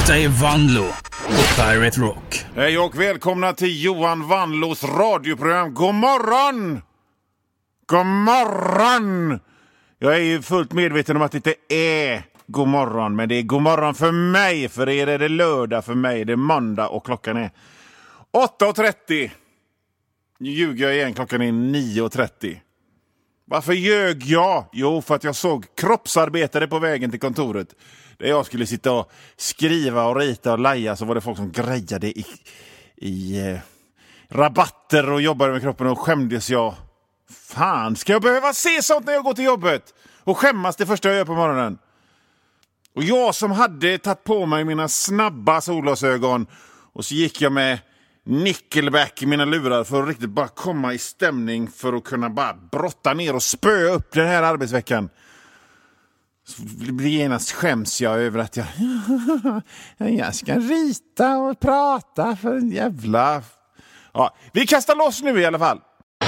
Detta är Vanlo på Pirate Rock. Hej och välkomna till Johan Vanlos radioprogram. God morgon! God morgon! Jag är ju fullt medveten om att det inte är god morgon, men det är god morgon för mig. För er är det lördag, för mig är det måndag och klockan är 8:30. Nu ljuger jag igen, klockan är 9:30. Varför ljög jag? Jo, för att jag såg kroppsarbetare på vägen till kontoret. Där jag skulle sitta och skriva och rita och laja, så var det folk som grejade i rabatter och jobbade med kroppen, och skämdes jag. Fan, ska jag behöva se sånt när jag går till jobbet? Och skämmas det första jag gör på morgonen. Och jag som hade tagit på mig mina snabba solglasögon, och så gick jag med Nickelback i mina lurar för att riktigt bara komma i stämning för att kunna bara brotta ner och spöa upp den här arbetsveckan. Så genast skäms jag över att jag ska rita och prata för en jävla... Ja, vi kastar loss nu i alla fall.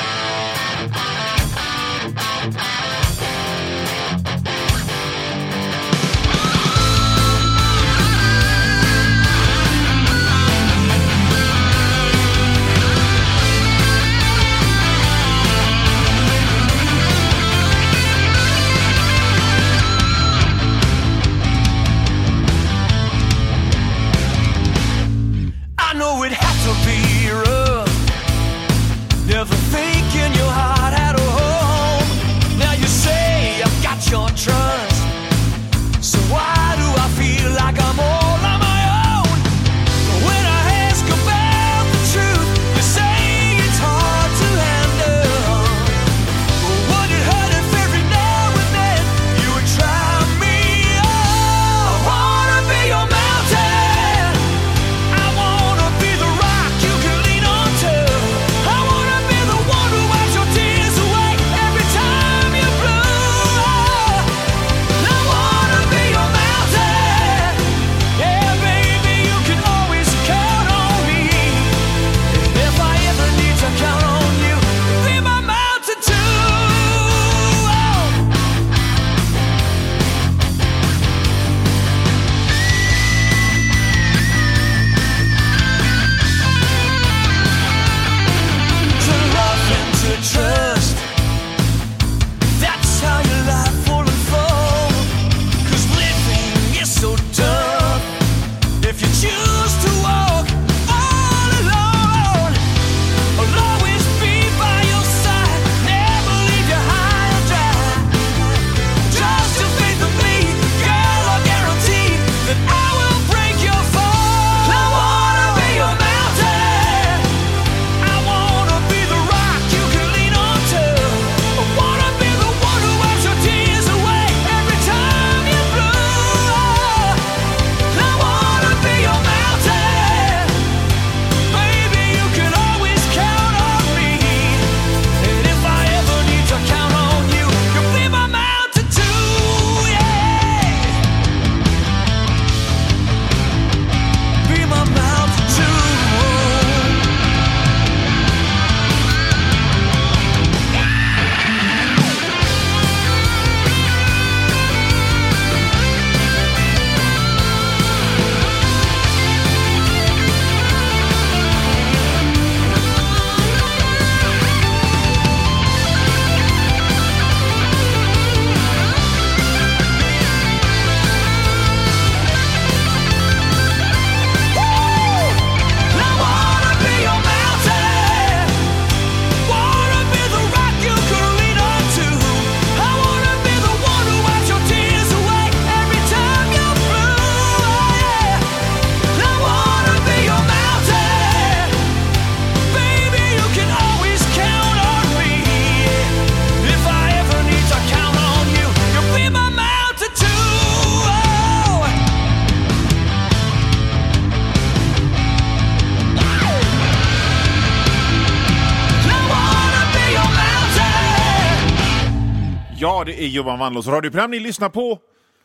Ja, det är Johan Vanlos radioprogram ni lyssnar på.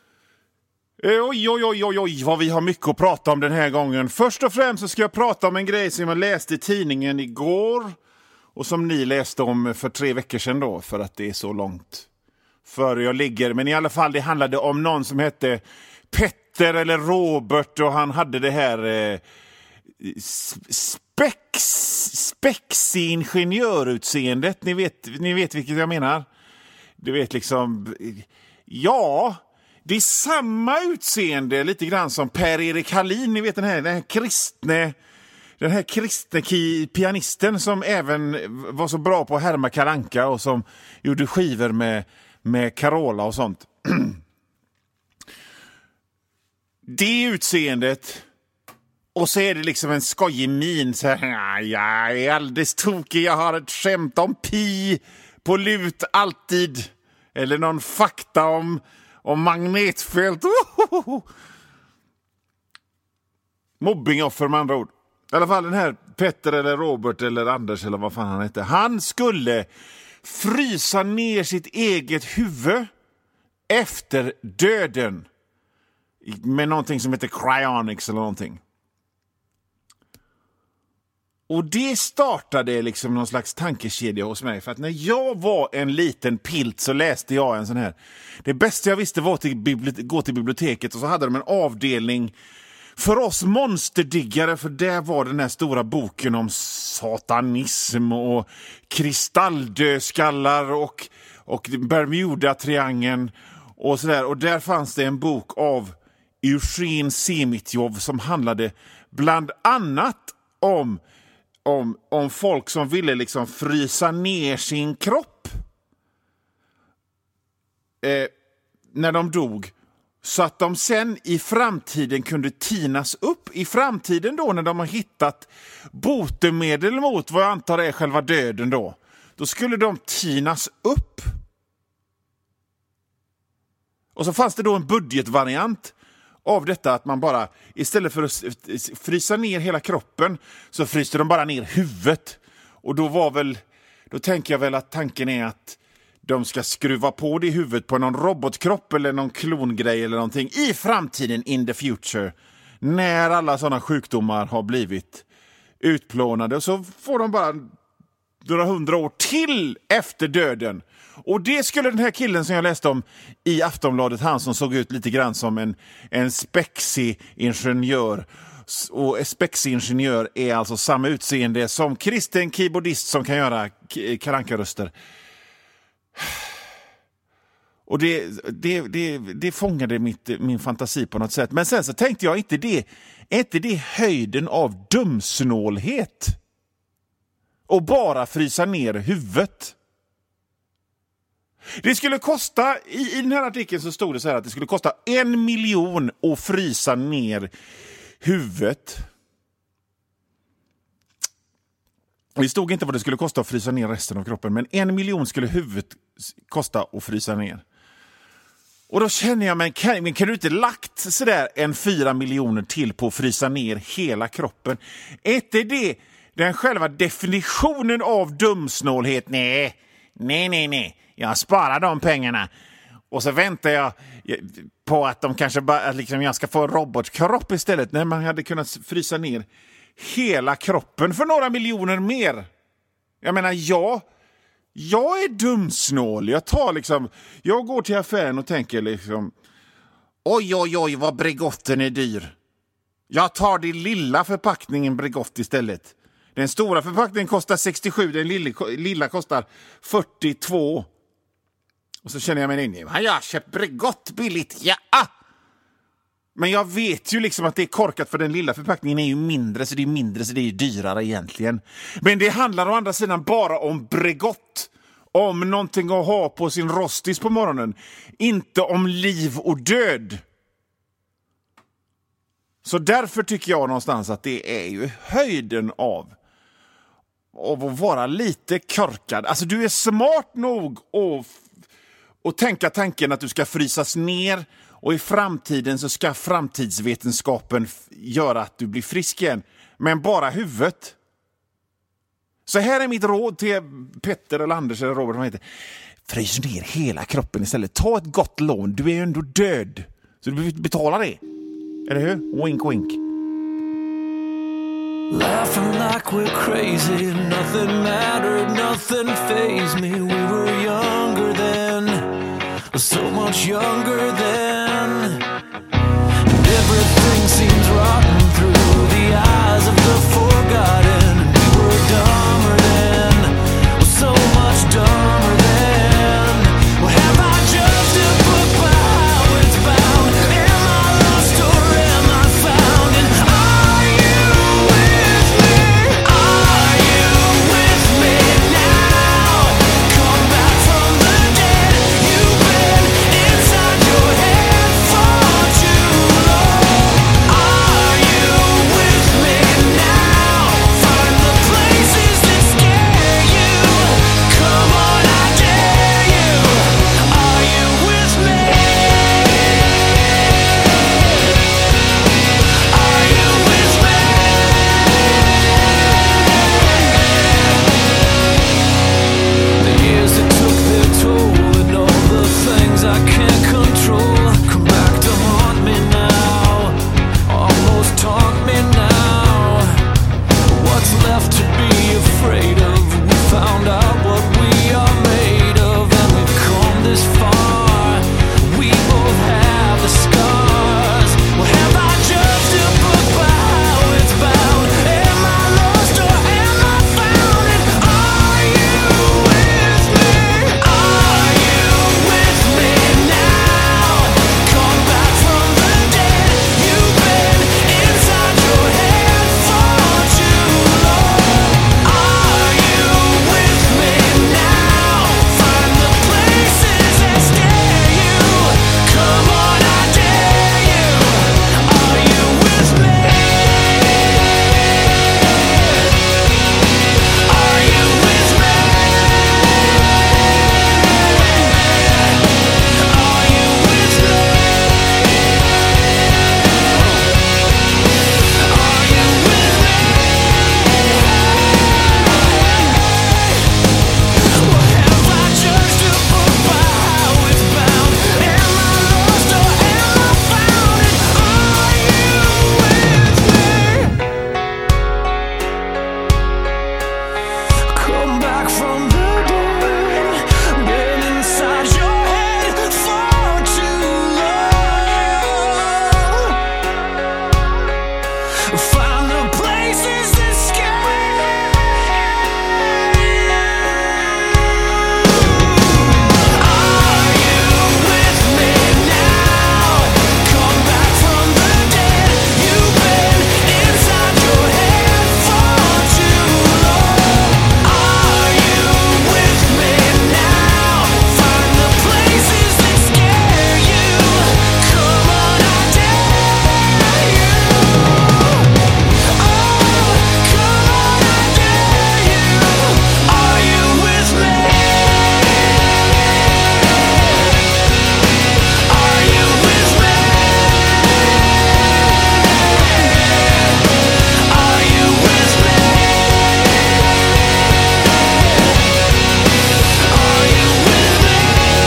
Oj, vad vi har mycket att prata om den här gången. Först och främst så ska jag prata om en grej som jag läste i tidningen igår. Och som ni läste om för 3 veckor sedan då, för att det är så långt före jag ligger. Men i alla fall, det handlade om någon som hette Petter eller Robert, och han hade det här spexingenjörutseendet. Ni vet vilket jag menar. Du vet liksom, ja, det är samma utseende lite grann som Per-Erik Hallin. Ni vet den här kristne pianisten som även var så bra på att härma Kalle Anka och som gjorde skivor med Carola och sånt. Det utseendet, och så är det liksom en skojig min så här, jag är alldeles tokig, jag har ett skämt om pi på lut alltid, eller någon fakta om magnetfält. Mobbingoffer med andra ord. I alla fall den här Petter eller Robert eller Anders eller vad fan han heter. Han skulle frysa ner sitt eget huvud efter döden med någonting som heter cryonics eller någonting. Och det startade liksom någon slags tankekedja hos mig. För att när jag var en liten pilt så läste jag en sån här. Det bästa jag visste var att gå till biblioteket, och så hade de en avdelning för oss monsterdiggare. För där var den här stora boken om satanism och kristalldödskallar och Bermuda-triangeln och sådär. Och där fanns det en bok av Eugene Semitjov som handlade bland annat om folk som ville liksom frysa ner sin kropp när de dog, så att de sen i framtiden kunde tinas upp. I framtiden då, när de har hittat botemedel mot vad jag antar är själva döden då skulle de tinas upp. Och så fanns det då en budgetvariant av detta, att man bara, istället för att frysa ner hela kroppen, så fryste de bara ner huvudet. Och då tänker jag väl att tanken är att de ska skruva på det i huvudet på någon robotkropp eller någon klongrej eller någonting i framtiden, in the future, när alla sådana sjukdomar har blivit utplånade. Och så får de bara några 100 år till efter döden. Och det skulle den här killen som jag läste om i Aftonbladet, han som såg ut lite grann som en spexig ingenjör. Och en spexig ingenjör är alltså samma utseende som kristen keyboardist som kan göra karankaröster. Och det fångade min fantasi på något sätt. Men sen så tänkte jag, inte det höjden av dumsnålhet och bara frysa ner huvudet. Det skulle kosta, i den här artikeln så stod det så här, att det skulle kosta 1 miljon att frysa ner huvudet. Det stod inte vad det skulle kosta att frysa ner resten av kroppen, men 1 miljon skulle huvudet kosta att frysa ner. Och då känner jag, men kan du inte lagt sådär en 4 miljoner till på att frysa ner hela kroppen? Är inte det den själva definitionen av dumsnålhet? Nej. Jag sparar de pengarna. Och så väntar jag på att de kanske bara, liksom, jag ska få en robotkropp istället. När man hade kunnat frysa ner hela kroppen för några miljoner mer. Jag menar, jag är dumsnål. Jag går till affären och tänker liksom, oj vad Bregotten är dyr. Jag tar den lilla förpackningen Bregott istället. Den stora förpackningen kostar 67, den lilla kostar 42. Och så känner jag mig inne. Jag har köpt Bregott billigt, ja! Men jag vet ju liksom att det är korkat, för den lilla förpackningen är ju mindre, så det är ju dyrare egentligen. Men det handlar å andra sidan bara om Bregott. Om någonting att ha på sin rostis på morgonen. Inte om liv och död. Så därför tycker jag någonstans att det är ju höjden av att vara lite korkad. Alltså du är smart nog att tänka tanken att du ska frysas ner, och i framtiden så ska framtidsvetenskapen göra att du blir frisk igen. Men bara huvudet. Så här är mitt råd till Petter eller Anders eller Robert, vad heter. Frys ner hela kroppen istället. Ta ett gott lån. Du är ju ändå död. Så du betalar det. Eller hur? Wink, wink. Laughing like we're crazy, nothing mattered, nothing fazed me. We were younger then, so much younger then. And seems rotten through the eyes of the forgotten. We were dumber then, well, so much dumber then. Well, have I judged a book by how it's bound? Am I lost or am I found? And are you with me? Are you with me now? Come back from the dead. You've been inside your head for too long. Are you with me now? Find the places that scare you. Come on, I dare you. Are you with me? Are you with me? The years that took their toll and all the things I can't control come back to haunt me now, almost taunt me now. What's left to be afraid of? We found out what we are made of, and we've come this far. We both have the scars. Well, have I judged a book by how it's bound? Am I lost or am I found? And are you with me? Are you with me now? Come back from the dead. You've been inside your head for too long. Are you with me now? Find the places that scare you. Come on, I dare you. Are you with me? Are you with me? Are you with me? Are you with me? Well, have I judged a book by how it's bound? Am I lost or am I found? And are you with me? Come back from the dead. Been inside your head for too long. Find the places that scare you. Are you with me now? Come back from the dead. You've been inside your head for too long. Are you with me now? Find the places that scare you. Come on, I dare you. Are you with me? Are you with me? Are you with me? Are you with me?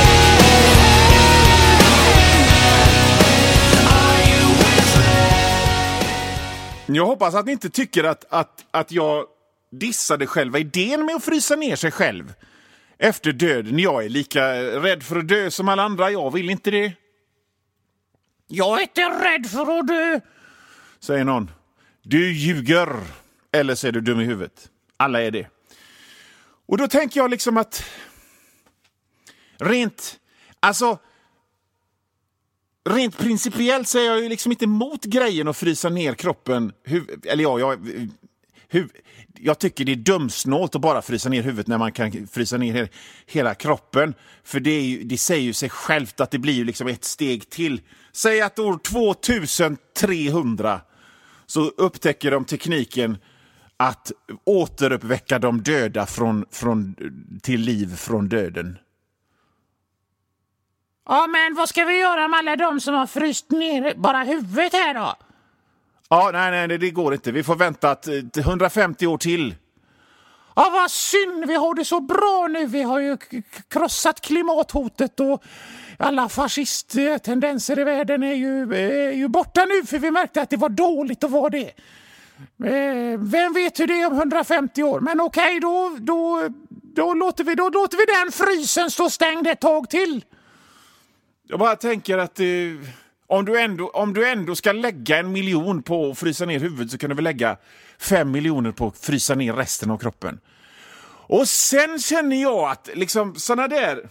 Are you with me? Jag hoppas att ni inte tycker att jag dissade själva idén med att frysa ner sig själv efter döden. Jag är lika rädd för att dö som alla andra. Jag vill inte det. Jag är inte rädd för att dö, säger någon. Du ljuger. Eller så är du dum i huvudet. Alla är det. Och då tänker jag liksom att rent principiellt så är jag ju liksom inte emot grejen att frysa ner kroppen. Jag tycker det är dumsnålt att bara frysa ner huvudet när man kan frysa ner hela kroppen. För det säger ju sig självt att det blir ju liksom ett steg till. Säg att år 2300 så upptäcker de tekniken att återuppväcka de döda till liv från döden. Ja, men vad ska vi göra med alla de som har fryst ner bara huvudet här då? Ja, nej, det går inte. Vi får vänta 150 år till. Ja, vad synd. Vi har det så bra nu. Vi har ju krossat klimathotet och alla fascisttendenser i världen är ju borta nu, för vi märkte att det var dåligt att vara det. Vem vet hur det är om 150 år? Men okej, då låter vi den frysen stå stängd ett tag till. Jag bara tänker att Om du ändå ska lägga 1 miljon på att frysa ner huvudet, så kan du väl lägga 5 miljoner på att frysa ner resten av kroppen. Och sen känner jag att liksom såna där...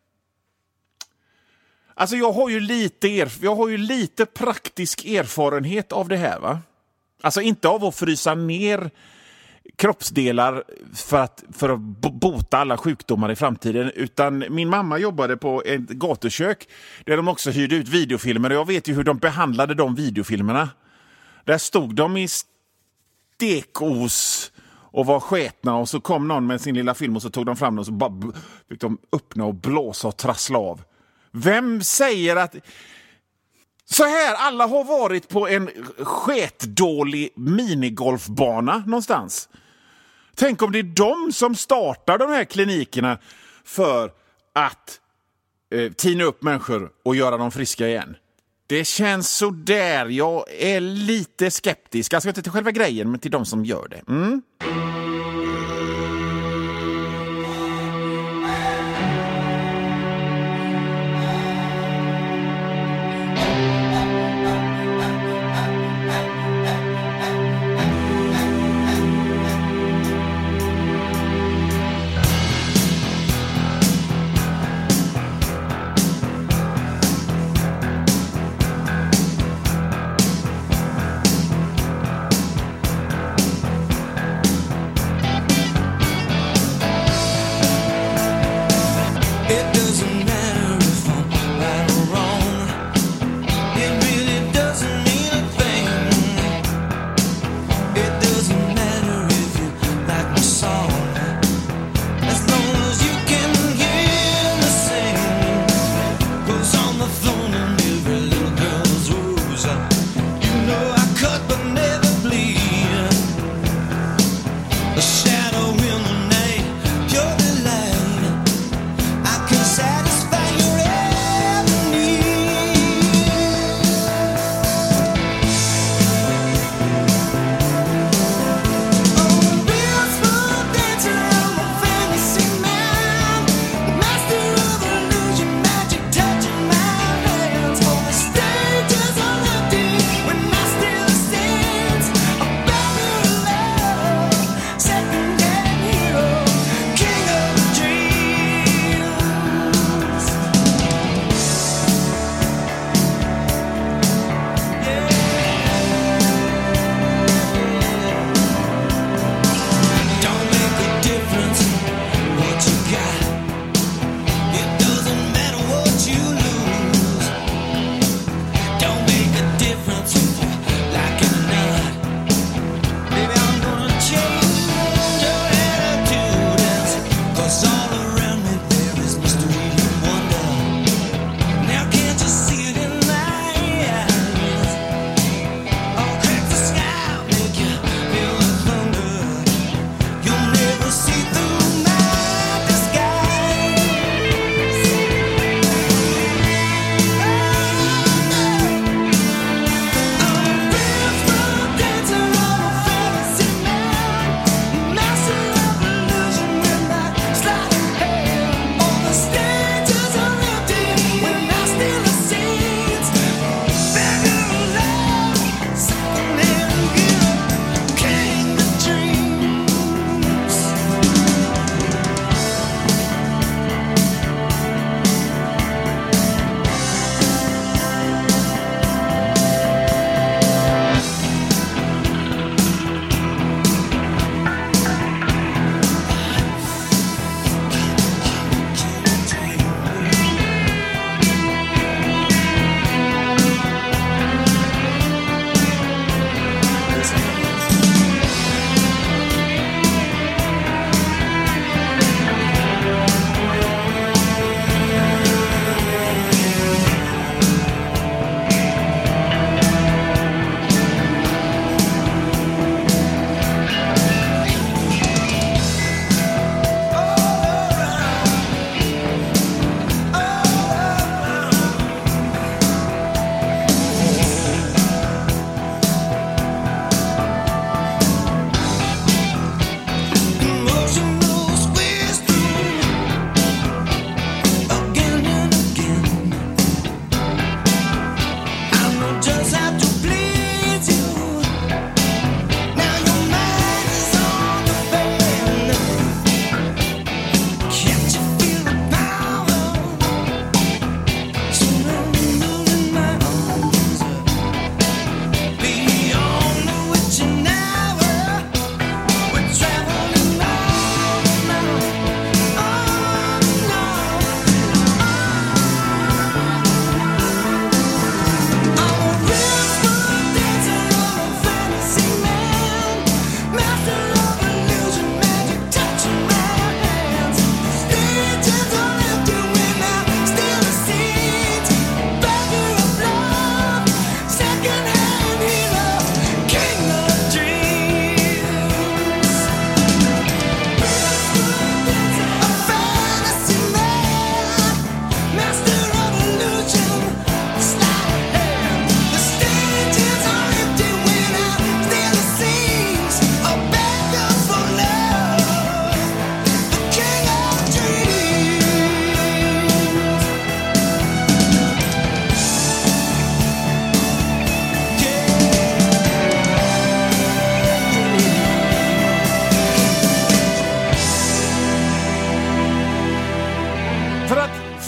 Alltså jag har ju lite praktisk erfarenhet av det här, va? Alltså inte av att frysa ner kroppsdelar för att bota alla sjukdomar i framtiden, utan min mamma jobbade på ett gatukök där de också hyrde ut videofilmer, och jag vet ju hur de behandlade de videofilmerna. Där stod de i stekos och var sketna, och så kom någon med sin lilla film och så tog de fram den och så bara fick de öppna och blåsa och trassla av. Vem säger att... Så här, alla har varit på en sketdålig minigolfbana någonstans. Tänk om det är de som startar de här klinikerna för att tina upp människor och göra dem friska igen. Det känns så där. Jag är lite skeptisk. Alltså inte till själva grejen, men till de som gör det.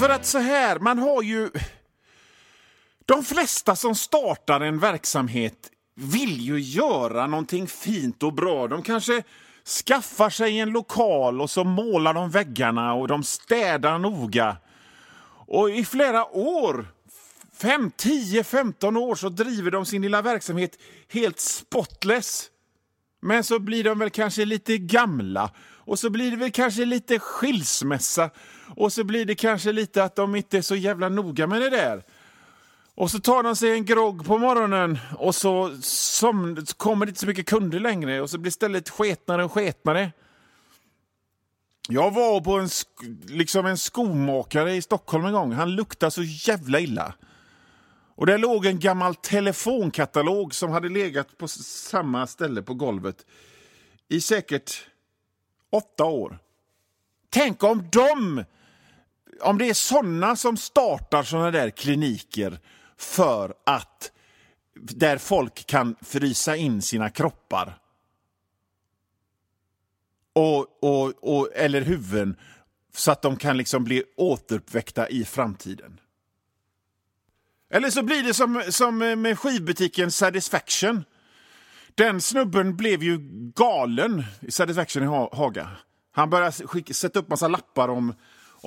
För att så här, man har ju... De flesta som startar en verksamhet vill ju göra någonting fint och bra. De kanske skaffar sig en lokal och så målar de väggarna och de städar noga. Och i flera år, 5, 10, 15 år, så driver de sin lilla verksamhet helt spotless. Men så blir de väl kanske lite gamla. Och så blir det väl kanske lite skilsmässa. Och så blir det kanske lite att de inte är så jävla noga med det där. Och så tar de sig en grogg på morgonen och så kommer det inte så mycket kunder längre. Och så blir stället sketnare och sketnare. Jag var på en skomakare i Stockholm en gång. Han luktade så jävla illa. Och där låg en gammal telefonkatalog som hade legat på samma ställe på golvet i säkert 8 år. Tänk om det är sådana som startar sådana där kliniker för att där folk kan frysa in sina kroppar eller huvuden så att de kan liksom bli återuppväckta i framtiden. Eller så blir det som med skivbutiken Satisfaction. Den snubben blev ju galen i Satisfaction i Haga. Han började sätta upp massa lappar om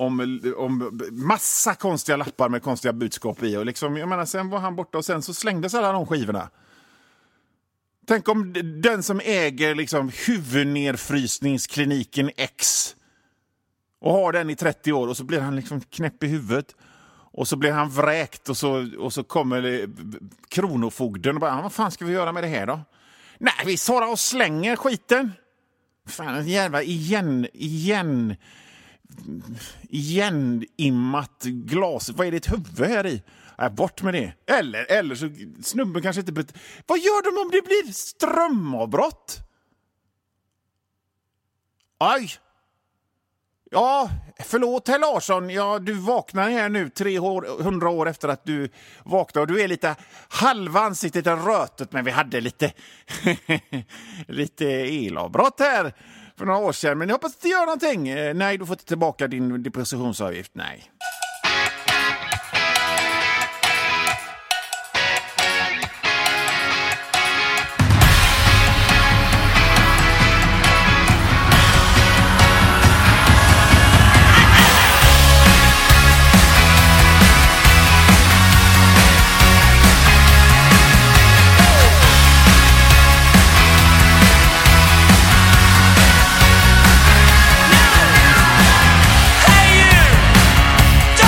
massa konstiga lappar med konstiga budskap i. Och liksom, jag menar, sen var han borta och sen så slängdes alla de skivorna. Tänk om den som äger liksom huvudnedfrysningskliniken X och har den i 30 år och så blir han liksom knäpp i huvudet. Och så blir han vräkt och så kommer kronofogden och bara, vad fan ska vi göra med det här då? Nej, vi svarar och slänger skiten. Fan, jävla immat glas. Vad är det ett huvud här i? Bort med det. Eller så snubben kanske inte... Vad gör de om det blir strömavbrott? Aj! Ja, förlåt herr Larsson. Ja, du vaknar här nu 300 år efter att du vaknade. Och du är lite halva ansiktet rötet, men vi hade lite elavbrott här för några år sedan. Men jag hoppas att det gör någonting. Nej, du får inte tillbaka din depositionsavgift. Nej. Hey you!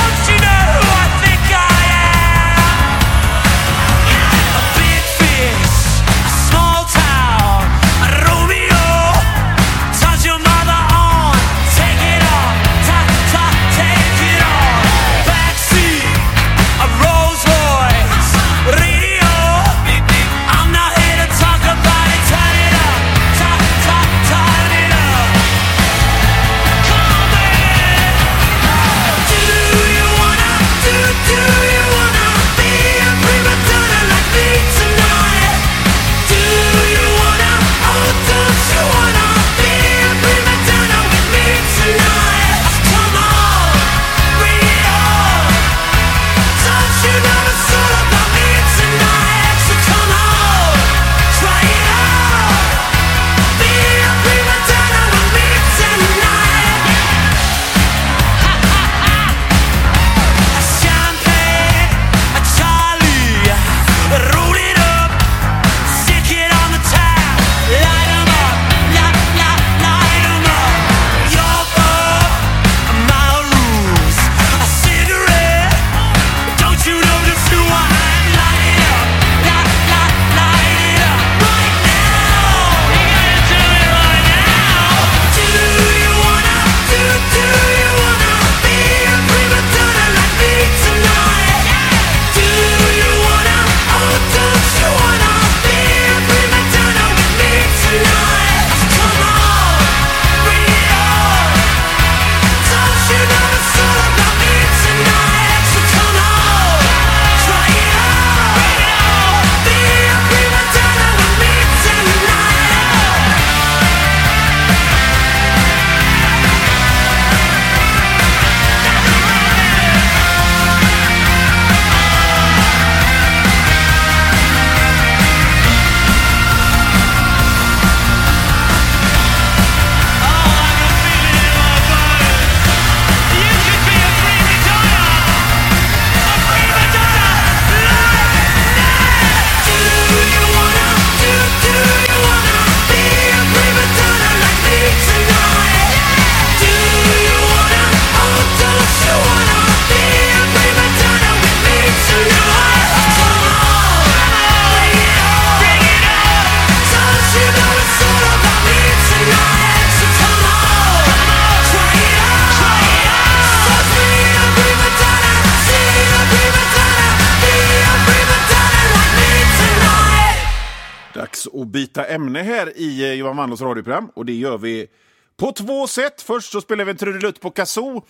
dags att byta ämne här i Johan Wanlås radioprogram. Och det gör vi på 2 sätt. Först så spelar vi en trudelutt på kazoo.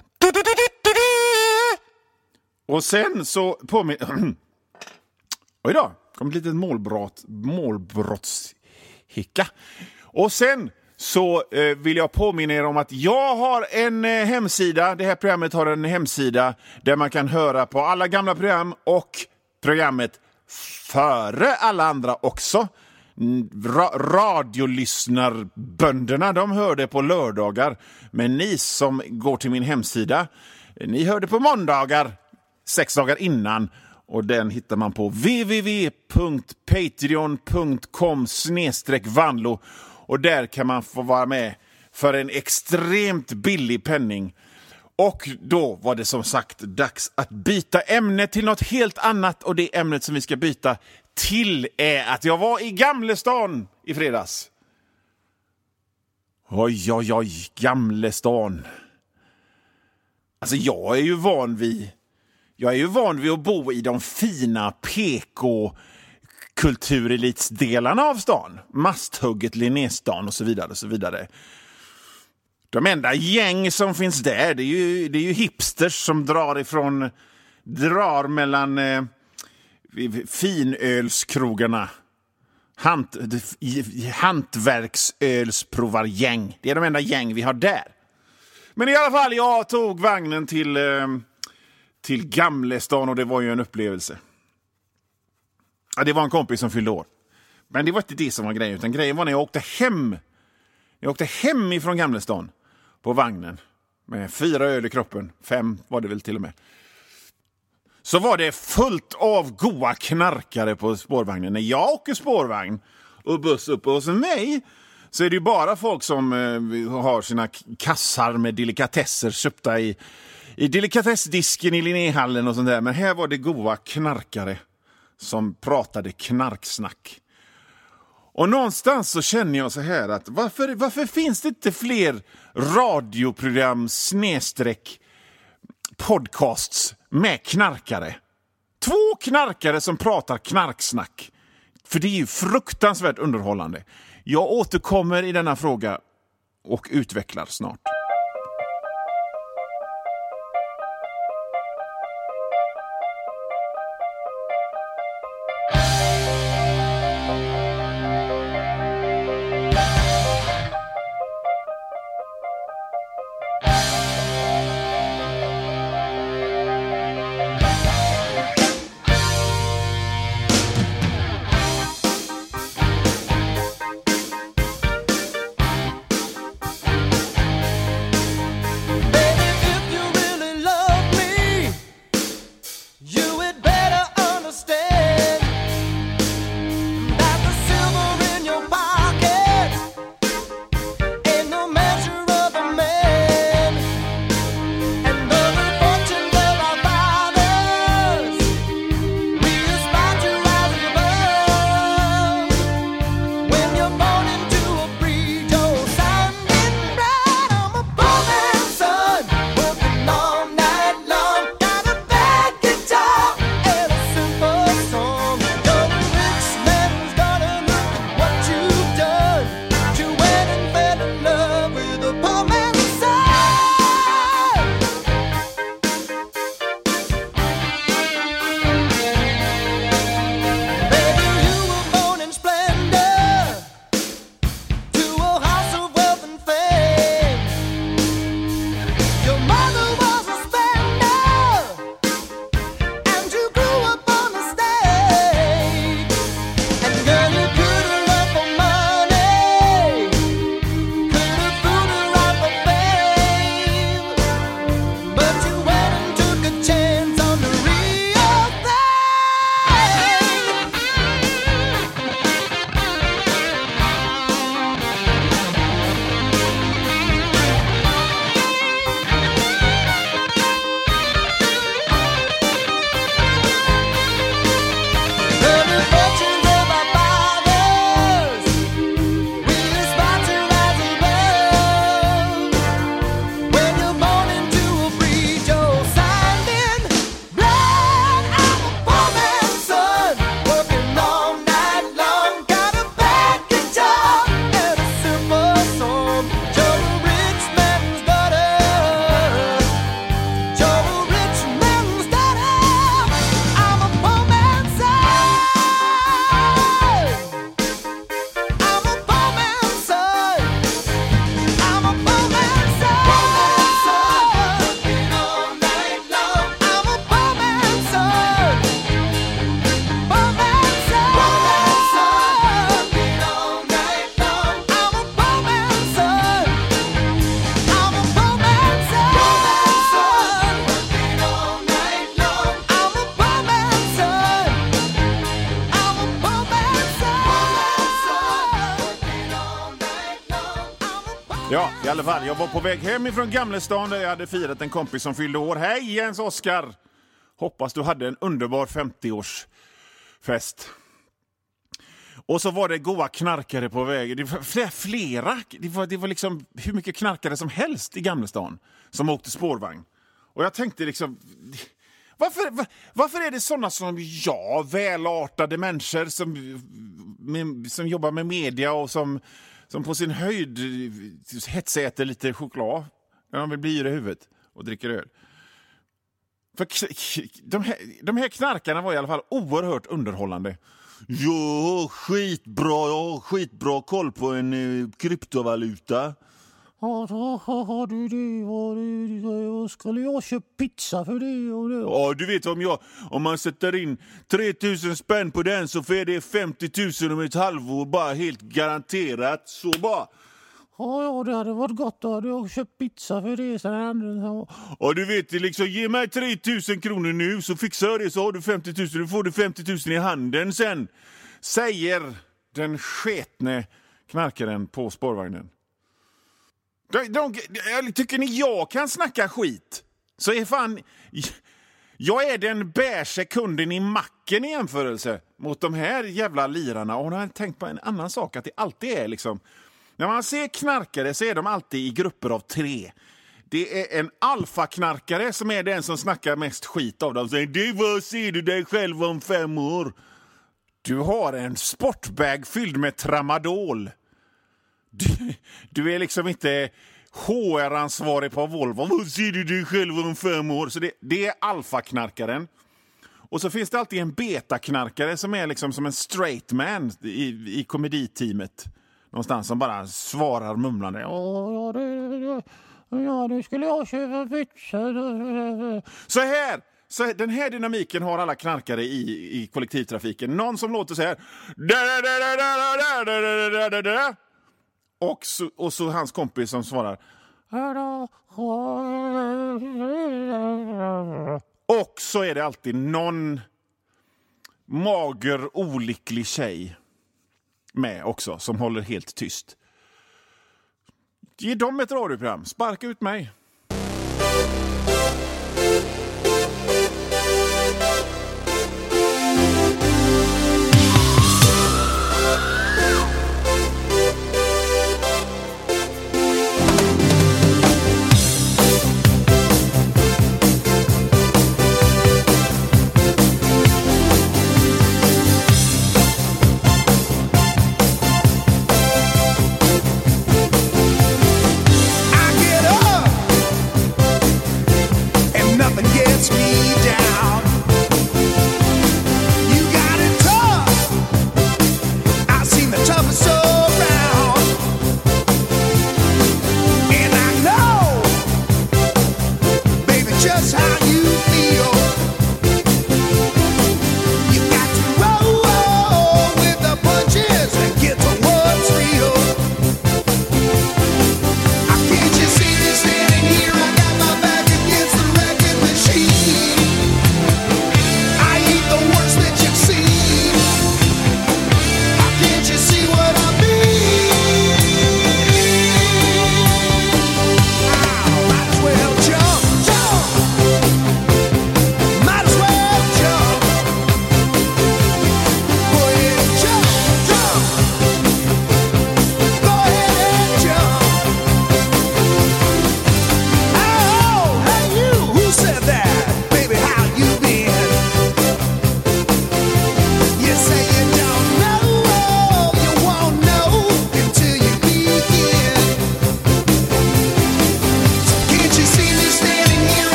Och sen så oj då, kom ett litet målbrottshicka. Och sen så vill jag påminna er om att jag har en hemsida. Det här programmet har en hemsida där man kan höra på alla gamla program och programmet före alla andra också. Radiolyssnarbönderna, de hör det på lördagar. Men ni som går till min hemsida, ni hör det på måndagar 6 dagar innan. Och den hittar man på www.patreon.com/Vanlo. Och där kan man få vara med för en extremt billig penning. Och då var det som sagt dags att byta ämne till något helt annat. Och det ämnet som vi ska byta till är att jag var i Gamlestan i fredags. Oj, Gamlestan. Alltså jag är ju van vid att bo i de fina PK-kulturelitsdelarna av stan. Masthugget, Linnéstan och så vidare och så vidare. De enda gäng som finns där, det är ju hipsters som drar mellan finölskrogarna. Hantverksölsprovargäng. Det är de enda gäng vi har där. Men i alla fall, jag tog vagnen till Gamlestan och det var ju en upplevelse. Ja, det var en kompis som fyllde år. Men det var inte det som var grejen, utan grejen var när jag åkte hem. Jag åkte hem ifrån Gamlestan på vagnen med 4 öl i kroppen. 5 var det väl till och med. Så var det fullt av goa knarkare på spårvagnen. När jag åker spårvagn och buss upp hos mig så är det ju bara folk som har sina kassar med delikatesser köpta i delikatessdisken i Linnéhallen och sånt där. Men här var det goa knarkare som pratade knarksnack. Och någonstans så känner jag så här att varför finns det inte fler radioprogram / podcasts med knarkare? 2 knarkare som pratar knarksnack. För det är ju fruktansvärt underhållande. Jag återkommer i denna fråga och utvecklar snart. Ja, i alla fall. Jag var på väg hem ifrån Gamlestan där jag hade firat en kompis som fyllde år. Hej Jens Oskar! Hoppas du hade en underbar 50-årsfest. Och så var det goa knarkare på vägen. Det var flera. Det var liksom hur mycket knarkare som helst i Gamlestan som åkte spårvagn. Och jag tänkte liksom... Varför är det såna som jag, välartade människor som jobbar med media och som på sin höjd hetsäter lite choklad när de vill bli yra i huvudet och dricker öl? För de här knarkarna var i alla fall oerhört underhållande. Jag har skitbra koll på en kryptovaluta. Har du det? Skulle jag köpa pizza för det? Ja, du vet om man sätter in 3000 spänn på den så får det 50 000 om ett halvår, bara helt garanterat. Så bara. Ja, det hade varit gott. Då hade jag köpt pizza för det. Ja, du vet, liksom, ge mig 3000 kronor nu så fixar jag det, så har du 50 000. Du får du 50 000 i handen sen, säger den sketne knarkaren på spårvagnen. Tycker ni jag kan snacka skit? Så är fan... Jag är den bärse kunden i macken i jämförelse mot de här jävla lirarna. Och jag har tänkt på en annan sak, att det alltid är liksom... När man ser knarkare så är de alltid i grupper av 3. Det är en alfaknarkare som är den som snackar mest skit av dem. Säger, det var, ser du dig själv om 5 år? Du har en sportbag fylld med tramadol. Du är liksom inte HR-ansvarig på Volvo. Vad ser du dig själv om 5 år? Så det är alfaknarkaren. Och så finns det alltid en betaknarkare som är liksom som en straight man i komediteamet. Någonstans som bara svarar mumlande. Ja, det skulle jag köpa pizza. Så den här dynamiken har alla knarkare i kollektivtrafiken. Någon som låter så här. Och så hans kompis som svarar. Och så är det alltid någon mager, olycklig tjej med också, som håller helt tyst. Ge dem ett radioprogram. Sparka ut mig.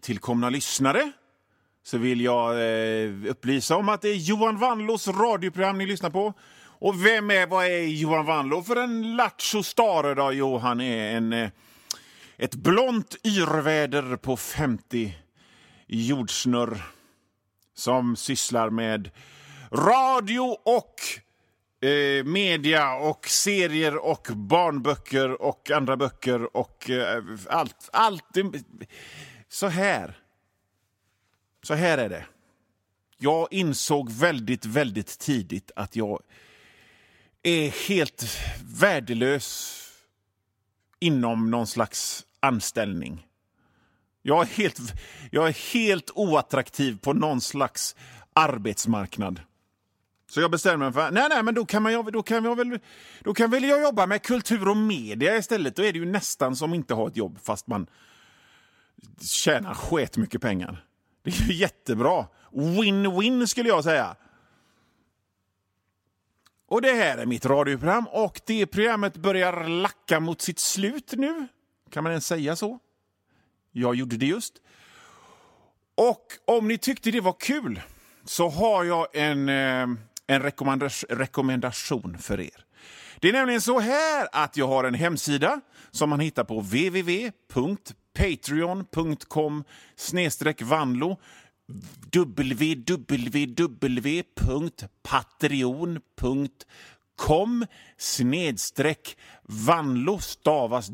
nytillkomna lyssnare så vill jag upplysa om att det är Johan Vanlos radioprogram ni lyssnar på. Och vad är Johan Vanlo för en lattjo stare då? Jo, han är ett blont yrväder på 50 jordsnurr som sysslar med radio och media och serier och barnböcker och andra böcker och allt. Så här är det. Jag insåg väldigt, väldigt tidigt att jag är helt värdelös inom någon slags anställning. Jag är helt oattraktiv på någon slags arbetsmarknad. Så jag bestämmer mig för nej, men då kan väl jag jobba med kultur och media istället. Då är det ju nästan som inte ha ett jobb fast man tjänar skit mycket pengar. Det är ju jättebra. Win-win skulle jag säga. Och det här är mitt radioprogram och det programmet börjar lacka mot sitt slut nu. Kan man ens säga så? Jag gjorde det just. Och om ni tyckte det var kul så har jag en rekommendation för er. Det är nämligen så här att jag har en hemsida som man hittar på www.patreon.com/vanlo www.patreon.com/vanlo stavas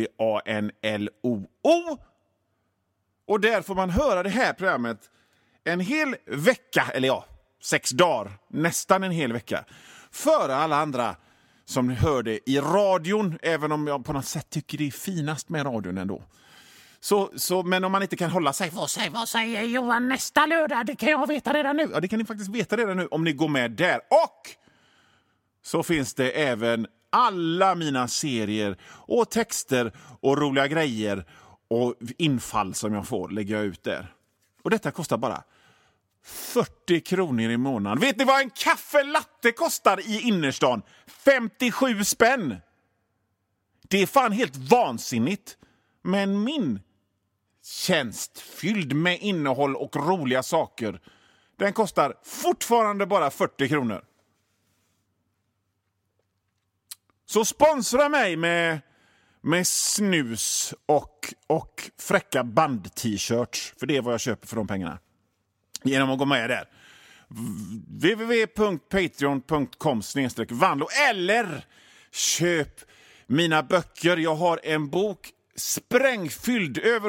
WANLOO. Och där får man höra det här programmet en hel vecka, eller ja, 6 dagar, nästan en hel vecka, före alla andra som hör det i radion, även om jag på något sätt tycker det är finast med radion ändå. Men om man inte kan hålla sig, vad säger Johan nästa lördag? Det kan jag veta redan nu. Ja, det kan ni faktiskt veta redan nu om ni går med där. Och så finns det även alla mina serier och texter och roliga grejer och infall som jag får lägga ut där. Och detta kostar bara 40 kronor i månaden. Vet ni vad en kaffelatte kostar i innerstan? 57 spänn. Det är fan helt vansinnigt. Men min tjänst fylld med innehåll och roliga saker, den kostar fortfarande bara 40 kronor. Så sponsra mig med snus och fräcka band-t-shirts. För det är vad jag köper för de pengarna. Genom att gå med där. www.patreon.com/vanlo. Eller köp mina böcker. Jag har en bok sprängfylld över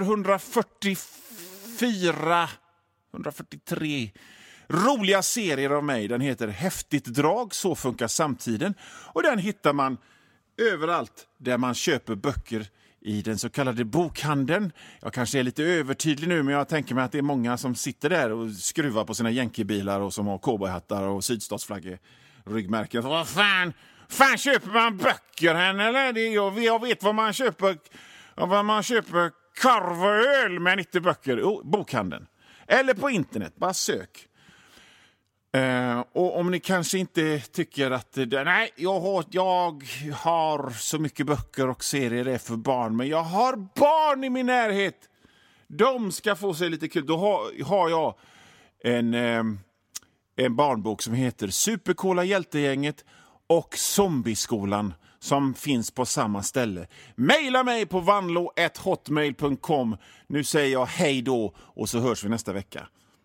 143 roliga serier av mig. Den heter Häftigt drag, så funkar samtiden. Och den hittar man överallt där man köper böcker i den så kallade bokhandeln. Jag kanske är lite övertydlig nu, men jag tänker mig att det är många som sitter där och skruvar på sina jänkebilar och som har cowboyhattar och sydstatsflaggor ryggmärken. Vad fan köper man böcker här eller? Jag vet vad man köper. Vad man köper korv och öl med 90 böcker. Bokhandeln. Eller på internet. Bara sök. Och om ni kanske inte tycker att nej, jag har så mycket böcker och serier är för barn, men jag har barn i min närhet. De ska få sig lite kul. Då har jag en barnbok som heter Supercoola hjältegänget och Zombieskolan som finns på samma ställe. Maila mig på vanlo@hotmail.com. Nu säger jag hej då och så hörs vi nästa vecka.